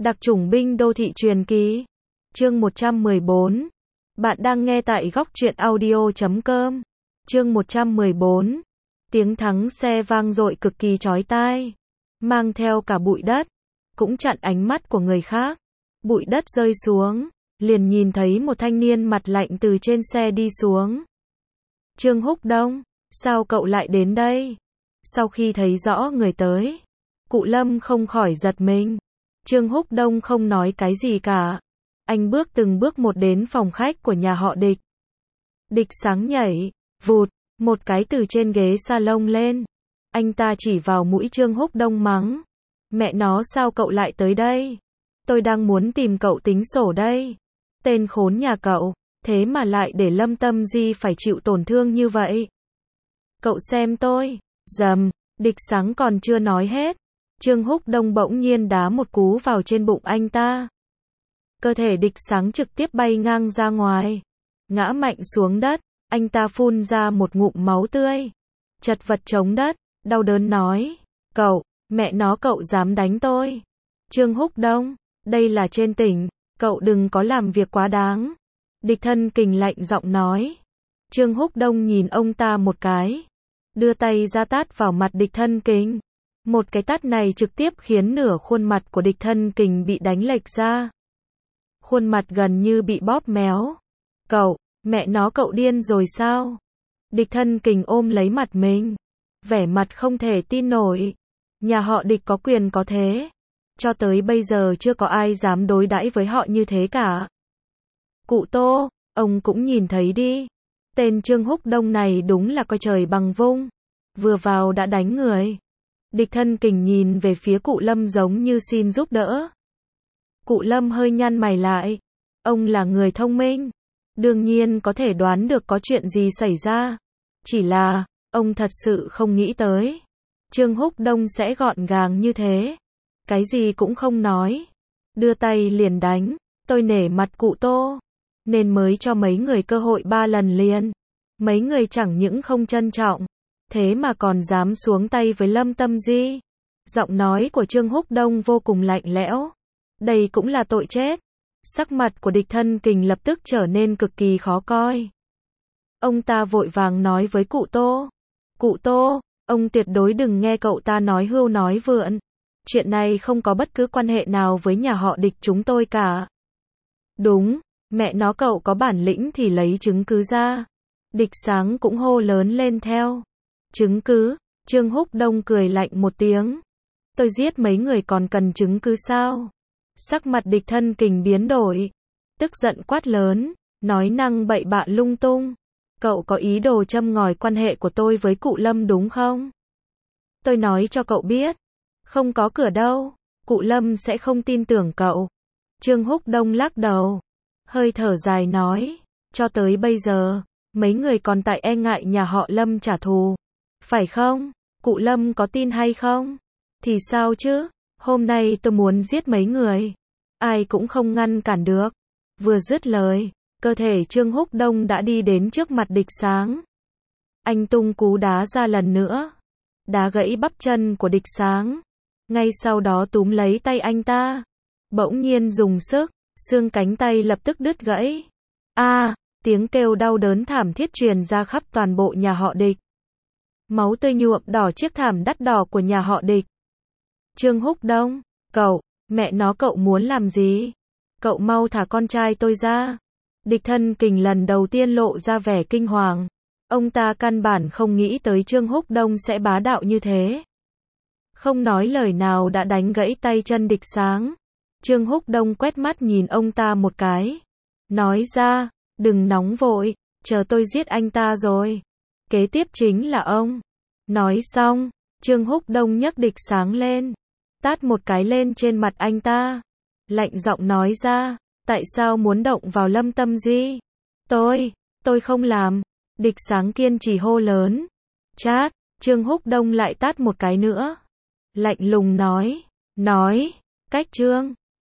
Đặc chủng binh đô thị truyền kỳ. Chương 114. Bạn đang nghe tại góc truyện audio.com. Chương 114. Tiếng thắng xe vang dội cực kỳ chói tai, mang theo cả bụi đất, cũng chặn ánh mắt của người khác. Bụi đất rơi xuống, liền nhìn thấy một thanh niên mặt lạnh từ trên xe đi xuống. Trương Húc Đông, sao cậu lại đến đây? Sau khi thấy rõ người tới, Cụ Lâm không khỏi giật mình. Trương Húc Đông không nói cái gì cả. Anh bước từng bước một đến phòng khách của nhà họ Địch. Địch Sáng nhảy, vụt, một cái từ trên ghế salon lên. Anh ta chỉ vào mũi Trương Húc Đông mắng. Mẹ nó, sao cậu lại tới đây? Tôi đang muốn tìm cậu tính sổ đây. Tên khốn nhà cậu, thế mà lại để Lâm Tâm Di phải chịu tổn thương như vậy. Cậu xem tôi. Dầm, Địch Sáng còn chưa nói hết, Trương Húc Đông bỗng nhiên đá một cú vào trên bụng anh ta. Cơ thể Địch Sáng trực tiếp bay ngang ra ngoài, ngã mạnh xuống đất. Anh ta phun ra một ngụm máu tươi, chật vật chống đất, đau đớn nói. Cậu, mẹ nó, cậu dám đánh tôi? Trương Húc Đông, đây là trên tỉnh, cậu đừng có làm việc quá đáng. Địch Thân Kình lạnh giọng nói. Trương Húc Đông nhìn ông ta một cái, đưa tay ra tát vào mặt Địch Thân Kình. Một cái tát này trực tiếp khiến nửa khuôn mặt của Địch Thân Kình bị đánh lệch ra. Khuôn mặt gần như bị bóp méo. Cậu, mẹ nó, cậu điên rồi sao? Địch Thân Kình ôm lấy mặt mình, vẻ mặt không thể tin nổi. Nhà họ Địch có quyền có thế, cho tới bây giờ chưa có ai dám đối đãi với họ như thế cả. Cụ Tô, ông cũng nhìn thấy đi. Tên Trương Húc Đông này đúng là coi trời bằng vung, vừa vào đã đánh người. Địch Thân Kình nhìn về phía Cụ Lâm giống như xin giúp đỡ. Cụ Lâm hơi nhăn mày lại. Ông là người thông minh, đương nhiên có thể đoán được có chuyện gì xảy ra. Chỉ là, ông thật sự không nghĩ tới Trương Húc Đông sẽ gọn gàng như thế. Cái gì cũng không nói, đưa tay liền đánh. Tôi nể mặt Cụ Tô, nên mới cho mấy người cơ hội 3 lần liền. Mấy người chẳng những không trân trọng, thế mà còn dám xuống tay với Lâm Tâm Di. Giọng nói của Trương Húc Đông vô cùng lạnh lẽo. Đây cũng là tội chết. Sắc mặt của Địch Thân Kình lập tức trở nên cực kỳ khó coi. Ông ta vội vàng nói với Cụ Tô. Cụ Tô, ông tuyệt đối đừng nghe cậu ta nói hưu nói vượn. Chuyện này không có bất cứ quan hệ nào với nhà họ Địch chúng tôi cả. Đúng, mẹ nó, cậu có bản lĩnh thì lấy chứng cứ ra. Địch Sáng cũng hô lớn lên theo. Chứng cứ? Trương Húc Đông cười lạnh một tiếng. Tôi giết mấy người còn cần chứng cứ sao? Sắc mặt Địch Thân Kình biến đổi, tức giận quát lớn, nói năng bậy bạ lung tung. Cậu có ý đồ châm ngòi quan hệ của tôi với Cụ Lâm đúng không? Tôi nói cho cậu biết, không có cửa đâu, Cụ Lâm sẽ không tin tưởng cậu. Trương Húc Đông lắc đầu, hơi thở dài nói, cho tới bây giờ, mấy người còn tại e ngại nhà họ Lâm trả thù, phải không? Cụ Lâm có tin hay không? Thì sao chứ? Hôm nay tôi muốn giết mấy người, ai cũng không ngăn cản được. Vừa dứt lời, cơ thể Trương Húc Đông đã đi đến trước mặt Địch Sáng. Anh tung cú đá ra lần nữa, đá gãy bắp chân của Địch Sáng. Ngay sau đó túm lấy tay anh ta, bỗng nhiên dùng sức, xương cánh tay lập tức đứt gãy. Tiếng kêu đau đớn thảm thiết truyền ra khắp toàn bộ nhà họ Địch. Máu tươi nhuộm đỏ chiếc thảm đắt đỏ của nhà họ Địch. Trương Húc Đông, cậu, mẹ nó, cậu muốn làm gì? Cậu mau thả con trai tôi ra. Địch Thân Kình lần đầu tiên lộ ra vẻ kinh hoàng. Ông ta căn bản không nghĩ tới Trương Húc Đông sẽ bá đạo như thế. Không nói lời nào đã đánh gãy tay chân Địch Sáng. Trương Húc Đông quét mắt nhìn ông ta một cái, nói ra, đừng nóng vội, chờ tôi giết anh ta rồi, kế tiếp chính là ông. Nói xong, Trương Húc Đông nhấc Địch Sáng lên, tát một cái lên trên mặt anh ta, lạnh giọng nói ra, tại sao muốn động vào Lâm Tâm Di? Tôi không làm. Địch Sáng kiên trì hô lớn. Chát, Trương Húc Đông lại tát một cái nữa, lạnh lùng nói, cách Trương,